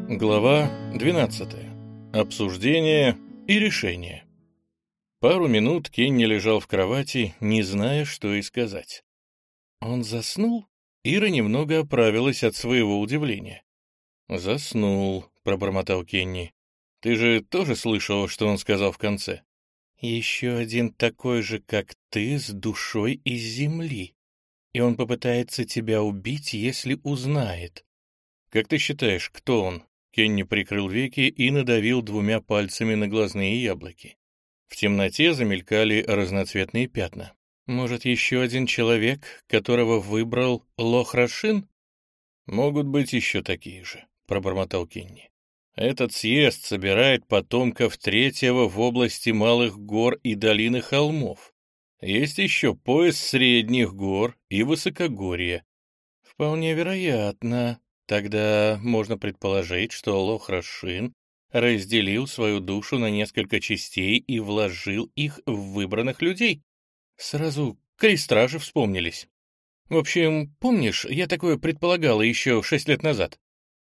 Глава 12. Обсуждение и решение. Пару минут Кенни лежал в кровати, не зная, что и сказать. Он заснул? Ира немного оправилась от своего удивления. «Заснул», — пробормотал Кенни. «Ты же тоже слышал, что он сказал в конце?» «Еще один такой же, как ты, с душой из земли. И он попытается тебя убить, если узнает». «Как ты считаешь, кто он?» Кенни прикрыл веки и надавил двумя пальцами на глазные яблоки. В темноте замелькали разноцветные пятна. «Может, еще один человек, которого выбрал Лох-Рашин?» «Могут быть еще такие же», — пробормотал Кенни. «Этот съезд собирает потомков третьего в области малых гор и долины холмов. Есть еще пояс средних гор и высокогорья». «Вполне вероятно. Тогда можно предположить, что Лох-Рашин разделил свою душу на несколько частей и вложил их в выбранных людей. Сразу крестражи вспомнились. В общем, помнишь, я такое предполагала еще 6 лет назад?»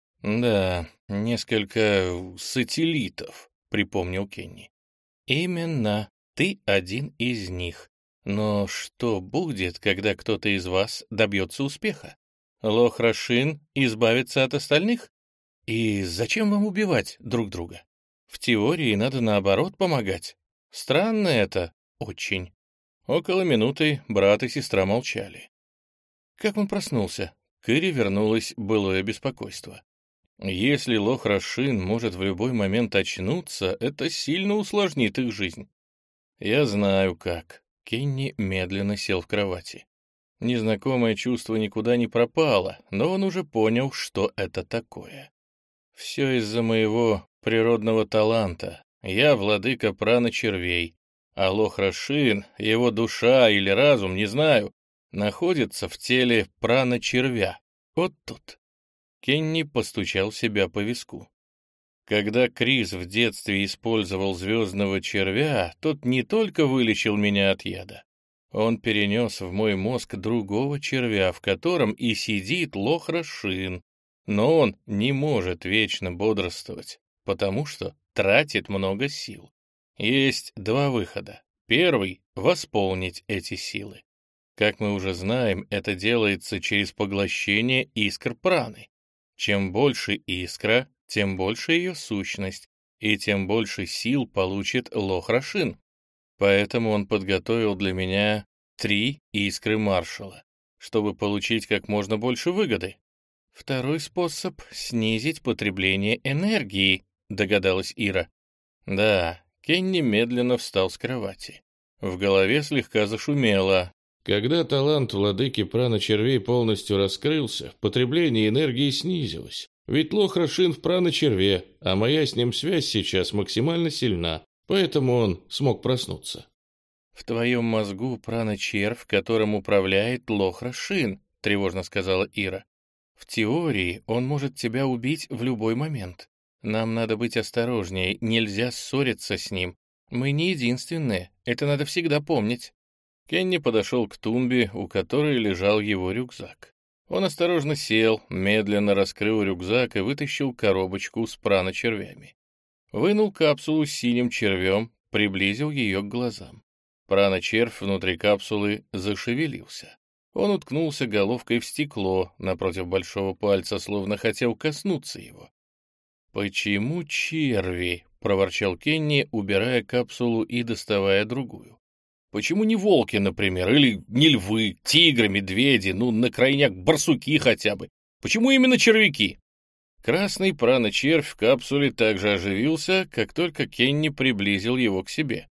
«Да, несколько сателлитов», — припомнил Кенни. «Именно, ты один из них. Но что будет, когда кто-то из вас добьется успеха? Лох-Рашин избавится от остальных? И зачем вам убивать друг друга? В теории надо наоборот помогать. Странно это, очень». Около минуты брат и сестра молчали. Как он проснулся? К Ире вернулось былое беспокойство. Если Лох-Рашин может в любой момент очнуться, это сильно усложнит их жизнь. «Я знаю как». Кенни медленно сел в кровати. Незнакомое чувство никуда не пропало, но он уже понял, что это такое. «Все из-за моего природного таланта. Я владыка прана-червей, а Лох-Рашин, его душа или разум, не знаю, находится в теле прана-червя. Вот тут». Кенни постучал себя по виску. Когда Крис в детстве использовал звездного червя, тот не только вылечил меня от яда, он перенес в мой мозг другого червя, в котором и сидит Лох-Рашин. Но он не может вечно бодрствовать, потому что тратит много сил. Есть два выхода. Первый — восполнить эти силы. Как мы уже знаем, это делается через поглощение искр праны. Чем больше искра, тем больше ее сущность, и тем больше сил получит Лох-Рашин. Поэтому он подготовил для меня 3 искры маршала, чтобы получить как можно больше выгоды. Второй способ — снизить потребление энергии, догадалась Ира. Да, Кенни медленно встал с кровати. В голове слегка зашумело. Когда талант владыки прана-червей полностью раскрылся, потребление энергии снизилось. Ведь Лох-Рашин в прана-черве, а моя с ним связь сейчас максимально сильна, поэтому он смог проснуться. «В твоем мозгу прана-червь, которым управляет Лох-Рашин», — тревожно сказала Ира. «В теории он может тебя убить в любой момент. Нам надо быть осторожнее, нельзя ссориться с ним. Мы не единственные, это надо всегда помнить». Кенни подошел к тумбе, у которой лежал его рюкзак. Он осторожно сел, медленно раскрыл рюкзак и вытащил коробочку с прана-червями. Вынул капсулу с синим червем, приблизил ее к глазам. Прана-червь внутри капсулы зашевелился. Он уткнулся головкой в стекло напротив большого пальца, словно хотел коснуться его. «Почему черви?» — проворчал Кенни, убирая капсулу и доставая другую. «Почему не волки, например, или не львы, тигры, медведи, на крайняк барсуки хотя бы? Почему именно червяки?» Красный прана-червь в капсуле также оживился, как только Кенни приблизил его к себе.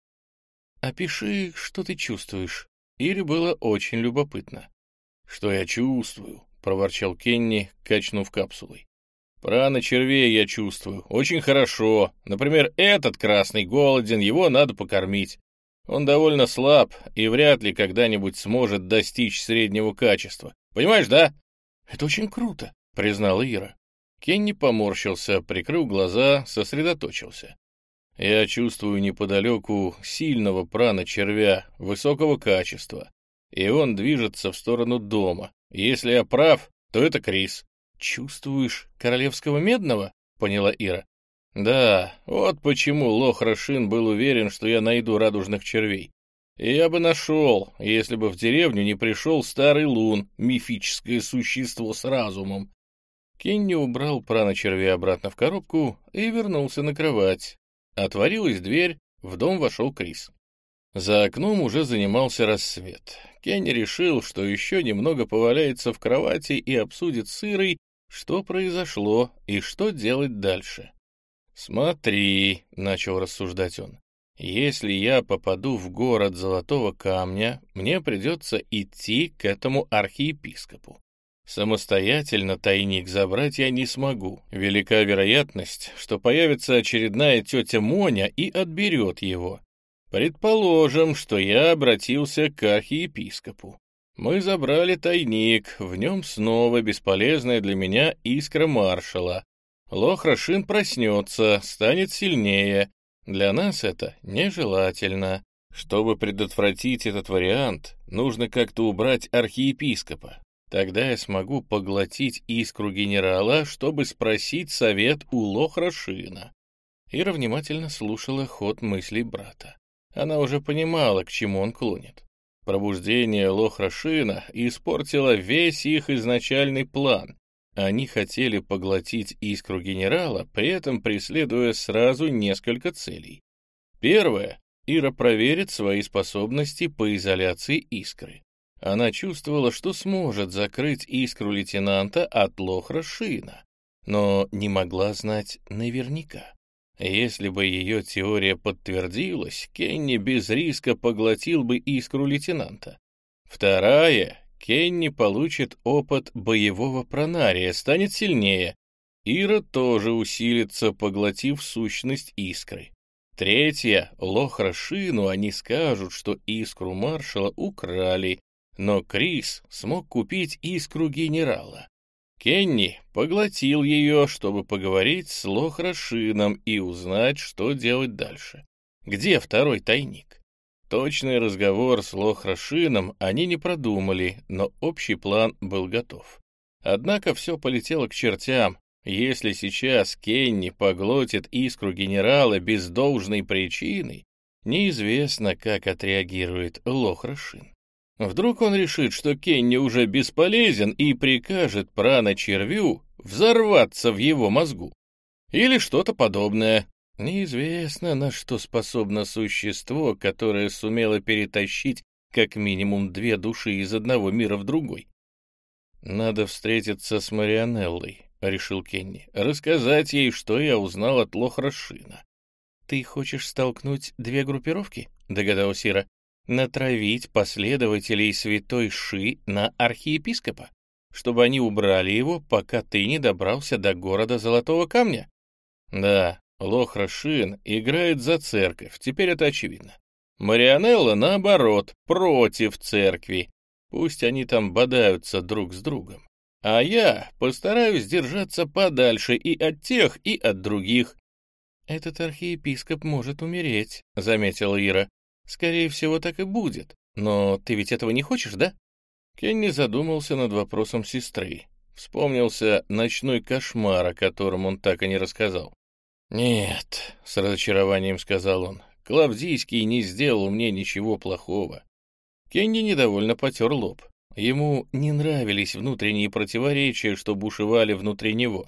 «Опиши, что ты чувствуешь». Ире было очень любопытно. «Что я чувствую?» — проворчал Кенни, качнув капсулой. «Прана-червей я чувствую. Очень хорошо. Например, этот красный голоден, его надо покормить. Он довольно слаб и вряд ли когда-нибудь сможет достичь среднего качества. Понимаешь, да?» «Это очень круто», — признала Ира. Кенни поморщился, прикрыл глаза, сосредоточился. «Я чувствую неподалеку сильного прана-червя, высокого качества, и он движется в сторону дома. Если я прав, то это Крис». «Чувствуешь королевского медного?» — поняла Ира. «Да, вот почему лох Рашин был уверен, что я найду радужных червей. И я бы нашел, если бы в деревню не пришел старый Лун, мифическое существо с разумом». Кенни убрал прана-червя обратно в коробку и вернулся на кровать. Отворилась дверь, в дом вошел Крис. За окном уже занимался рассвет. Кенни решил, что еще немного поваляется в кровати и обсудит с Ирой, что произошло и что делать дальше. «Смотри», — начал рассуждать он, — «если я попаду в город Золотого Камня, мне придется идти к этому архиепископу. Самостоятельно тайник забрать я не смогу. Велика вероятность, что появится очередная тетя Моня и отберет его. Предположим, что я обратился к архиепископу. Мы забрали тайник, в нем снова бесполезная для меня искра маршала. Лох Рашин проснется, станет сильнее. Для нас это нежелательно. Чтобы предотвратить этот вариант, нужно как-то убрать архиепископа. Тогда я смогу поглотить искру генерала, чтобы спросить совет у Лох Рашина». Ира внимательно слушала ход мыслей брата. Она уже понимала, к чему он клонит. Пробуждение Лох Рашина испортило весь их изначальный план. Они хотели поглотить искру генерала, при этом преследуя сразу несколько целей. Первое. Ира проверит свои способности по изоляции искры. Она чувствовала, что сможет закрыть искру лейтенанта от Лох Рашина, но не могла знать наверняка. Если бы ее теория подтвердилась, Кенни без риска поглотил бы искру лейтенанта. Вторая. Кенни получит опыт боевого пронария, станет сильнее. Ира тоже усилится, поглотив сущность искры. Третья. Лох Рашину они скажут, что искру маршала украли, но Крис смог купить искру генерала. Кенни поглотил ее, чтобы поговорить с Лох Рашином и узнать, что делать дальше. Где второй тайник? Точный разговор с Лох Рашином они не продумали, но общий план был готов. Однако все полетело к чертям. Если сейчас Кенни поглотит искру генерала без должной причины, неизвестно, как отреагирует Лох Рашин. Вдруг он решит, что Кенни уже бесполезен и прикажет прана-червю взорваться в его мозгу. Или что-то подобное. Неизвестно, на что способно существо, которое сумело перетащить как минимум 2 души из одного мира в другой. «Надо встретиться с Марианеллой», — решил Кенни, — «рассказать ей, что я узнал от Лох Рашина». «Ты хочешь столкнуть 2 группировки?» — догадалась Ира. «Натравить последователей святой Ши на архиепископа, чтобы они убрали его, пока ты не добрался до города Золотого Камня?» «Да, Лох Рашин играет за церковь, теперь это очевидно. Марианелла, наоборот, против церкви. Пусть они там бодаются друг с другом. А я постараюсь держаться подальше и от тех, и от других». «Этот архиепископ может умереть», — заметила Ира. «Скорее всего, так и будет. Но ты ведь этого не хочешь, да?» Кенни задумался над вопросом сестры. Вспомнился ночной кошмар, о котором он так и не рассказал. «Нет», — с разочарованием сказал он, — «Клавдийский не сделал мне ничего плохого». Кенни недовольно потер лоб. Ему не нравились внутренние противоречия, что бушевали внутри него.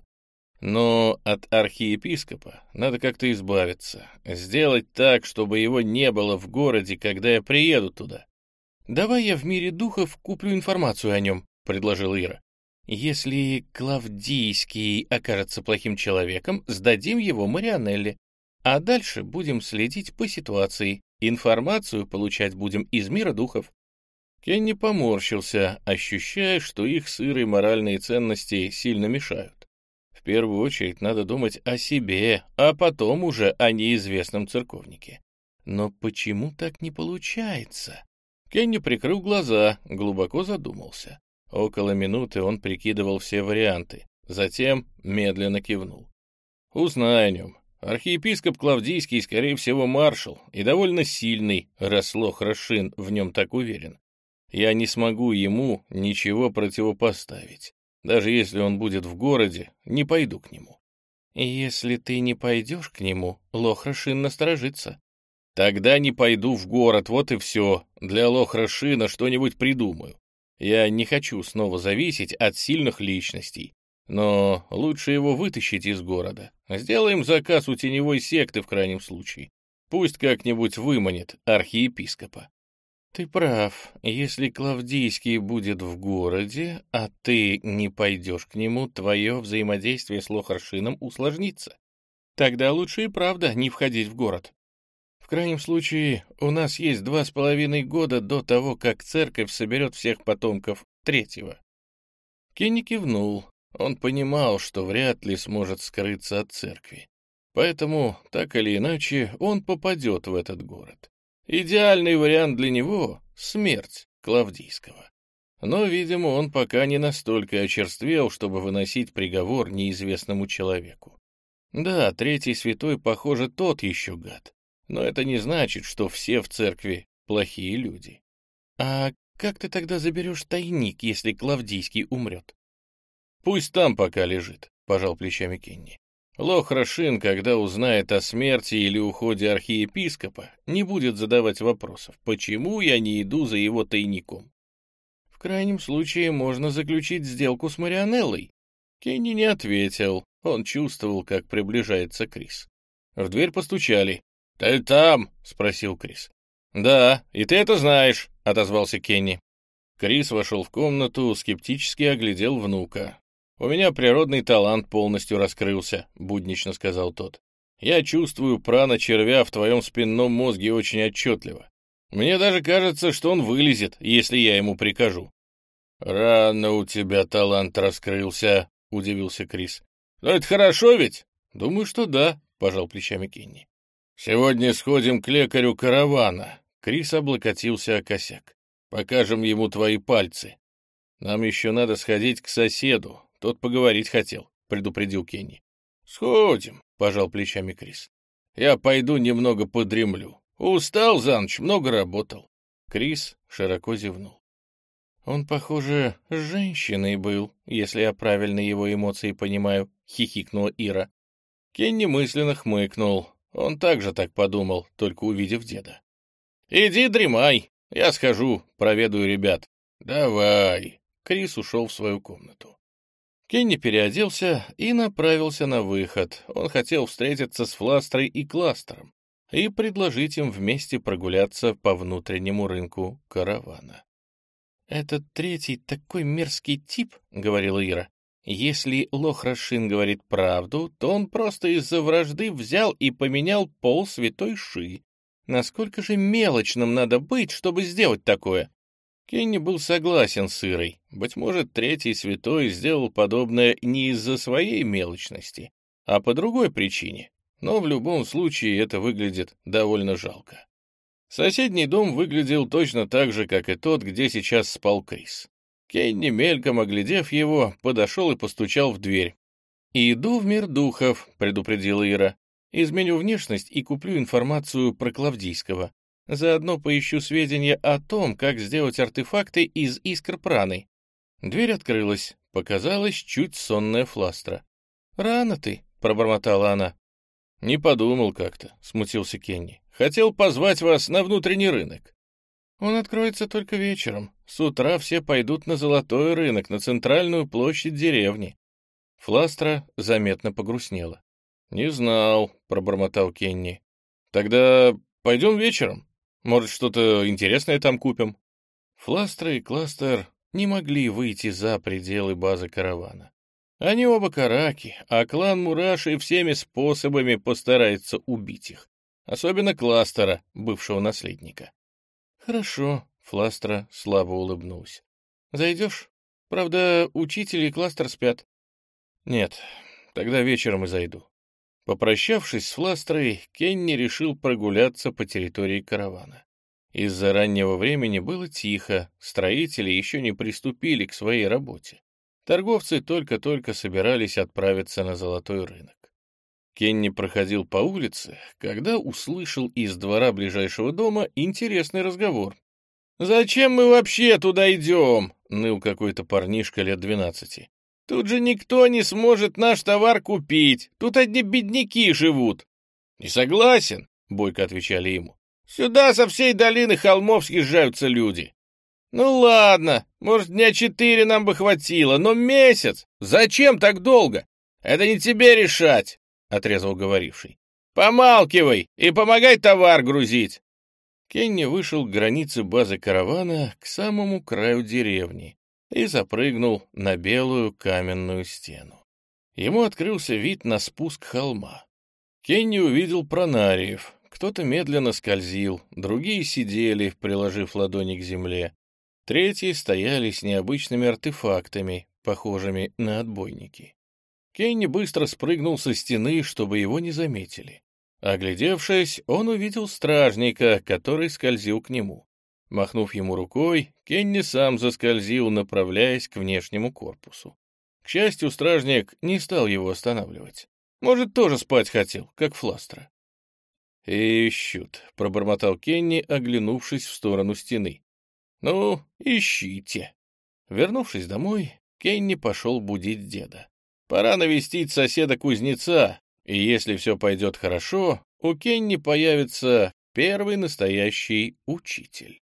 Но от архиепископа надо как-то избавиться, сделать так, чтобы его не было в городе, когда я приеду туда. «Давай я в мире духов куплю информацию о нем», — предложила Ира. «Если Клавдийский окажется плохим человеком, сдадим его Марианелле, а дальше будем следить по ситуации. Информацию получать будем из мира духов». Кенни поморщился, ощущая, что их с Ирой моральные ценности сильно мешают. В первую очередь надо думать о себе, а потом уже о неизвестном церковнике. Но почему так не получается? Кенни прикрыл глаза, глубоко задумался. Около минуты он прикидывал все варианты, затем медленно кивнул. «Узнай о нем. Архиепископ Клавдийский, скорее всего, маршал, и довольно сильный, раз Лох Рашин в нем так уверен. Я не смогу ему ничего противопоставить. Даже если он будет в городе, не пойду к нему. Если ты не пойдешь к нему, Лохрашин насторожится. Тогда не пойду в город, вот и все. Для Лохрашина что-нибудь придумаю. Я не хочу снова зависеть от сильных личностей. Но лучше его вытащить из города. Сделаем заказ у теневой секты в крайнем случае. Пусть как-нибудь выманит архиепископа. Ты прав. Если Клавдийский будет в городе, а ты не пойдешь к нему, твое взаимодействие с Лохрашином усложнится. Тогда лучше и правда не входить в город. В крайнем случае, у нас есть 2,5 года до того, как церковь соберет всех потомков третьего. Кенни кивнул. Он понимал, что вряд ли сможет скрыться от церкви. Поэтому, так или иначе, он попадет в этот город. Идеальный вариант для него — смерть Клавдийского. Но, видимо, он пока не настолько очерствел, чтобы выносить приговор неизвестному человеку. Да, третий святой, похоже, тот еще гад. Но это не значит, что все в церкви плохие люди. А как ты тогда заберешь тайник, если Клавдийский умрет? Пусть там пока лежит, пожал плечами Кенни. Лохрашин, когда узнает о смерти или уходе архиепископа, не будет задавать вопросов, почему я не иду за его тайником. В крайнем случае можно заключить сделку с Марианеллой. Кенни не ответил, он чувствовал, как приближается Крис. В дверь постучали. «Ты там?» — спросил Крис. «Да, и ты это знаешь», — отозвался Кенни. Крис вошел в комнату, скептически оглядел внука. «У меня природный талант полностью раскрылся», — буднично сказал тот. «Я чувствую прана червя в твоем спинном мозге очень отчетливо. Мне даже кажется, что он вылезет, если я ему прикажу». «Рано у тебя талант раскрылся», — удивился Крис. «Но это хорошо ведь?» «Думаю, что да», — пожал плечами Кенни. «Сегодня сходим к лекарю каравана». Крис облокотился о косяк. «Покажем ему твои пальцы. Нам еще надо сходить к соседу. Тот поговорить хотел», — предупредил Кенни. «Сходим», — пожал плечами Крис. «Я пойду немного подремлю. Устал за ночь, много работал». Крис широко зевнул. «Он, похоже, с женщиной был, если я правильно его эмоции понимаю», — хихикнула Ира. Кенни мысленно хмыкнул. Он также так подумал, только увидев деда. «Иди дремай, я схожу, проведаю ребят». «Давай». Крис ушел в свою комнату. Кенни переоделся и направился на выход. Он хотел встретиться с Фластрой и Кластером и предложить им вместе прогуляться по внутреннему рынку каравана. «Этот третий такой мерзкий тип», — говорила Ира. «Если Лохрашин говорит правду, то он просто из-за вражды взял и поменял пол святой Ши. Насколько же мелочным надо быть, чтобы сделать такое?» Кенни был согласен с Ирой. Быть может, третий святой сделал подобное не из-за своей мелочности, а по другой причине. Но в любом случае это выглядит довольно жалко. Соседний дом выглядел точно так же, как и тот, где сейчас спал Крис. Кенни, мельком оглядев его, подошел и постучал в дверь. «Иду в мир духов», — предупредила Ира. «Изменю внешность и куплю информацию про Клавдийского. Заодно поищу сведения о том, как сделать артефакты из искр праны». Дверь открылась. Показалась чуть сонная Фластра. «Рано ты», — пробормотала она. «Не подумал как-то», — смутился Кенни. «Хотел позвать вас на внутренний рынок». «Он откроется только вечером. С утра все пойдут на золотой рынок, на центральную площадь деревни». Фластра заметно погрустнела. «Не знал», — пробормотал Кенни. «Тогда пойдем вечером. Может, что-то интересное там купим?» Фластра и Кластер не могли выйти за пределы базы каравана. Они оба караки, а клан Мураши всеми способами постарается убить их. Особенно Кластера, бывшего наследника. «Хорошо», — Фластра слабо улыбнулась. «Зайдешь? Правда, учитель и Кластер спят». «Нет, тогда вечером и зайду». Попрощавшись с Фластрой, Кенни решил прогуляться по территории каравана. Из-за раннего времени было тихо, строители еще не приступили к своей работе. Торговцы только-только собирались отправиться на золотой рынок. Кенни проходил по улице, когда услышал из двора ближайшего дома интересный разговор. «Зачем мы вообще туда идем?» — ныл какой-то парнишка лет 12. Тут же никто не сможет наш товар купить. Тут одни бедняки живут». «Не согласен», — бойко отвечали ему. «Сюда со всей долины холмов съезжаются люди». «Ну ладно, может, дня 4 нам бы хватило, но месяц? Зачем так долго? Это не тебе решать», — отрезал говоривший. «Помалкивай и помогай товар грузить». Кенни вышел к границе базы каравана, к самому краю деревни, и запрыгнул на белую каменную стену. Ему открылся вид на спуск холма. Кенни увидел пронариев. Кто-то медленно скользил, другие сидели, приложив ладони к земле. Третьи стояли с необычными артефактами, похожими на отбойники. Кенни быстро спрыгнул со стены, чтобы его не заметили. Оглядевшись, он увидел стражника, который скользил к нему. Махнув ему рукой, Кенни сам заскользил, направляясь к внешнему корпусу. К счастью, стражник не стал его останавливать. Может, тоже спать хотел, как Фластра. «Ищут», — пробормотал Кенни, оглянувшись в сторону стены. «Ну, ищите». Вернувшись домой, Кенни пошел будить деда. Пора навестить соседа-кузнеца, и если все пойдет хорошо, у Кенни появится первый настоящий учитель.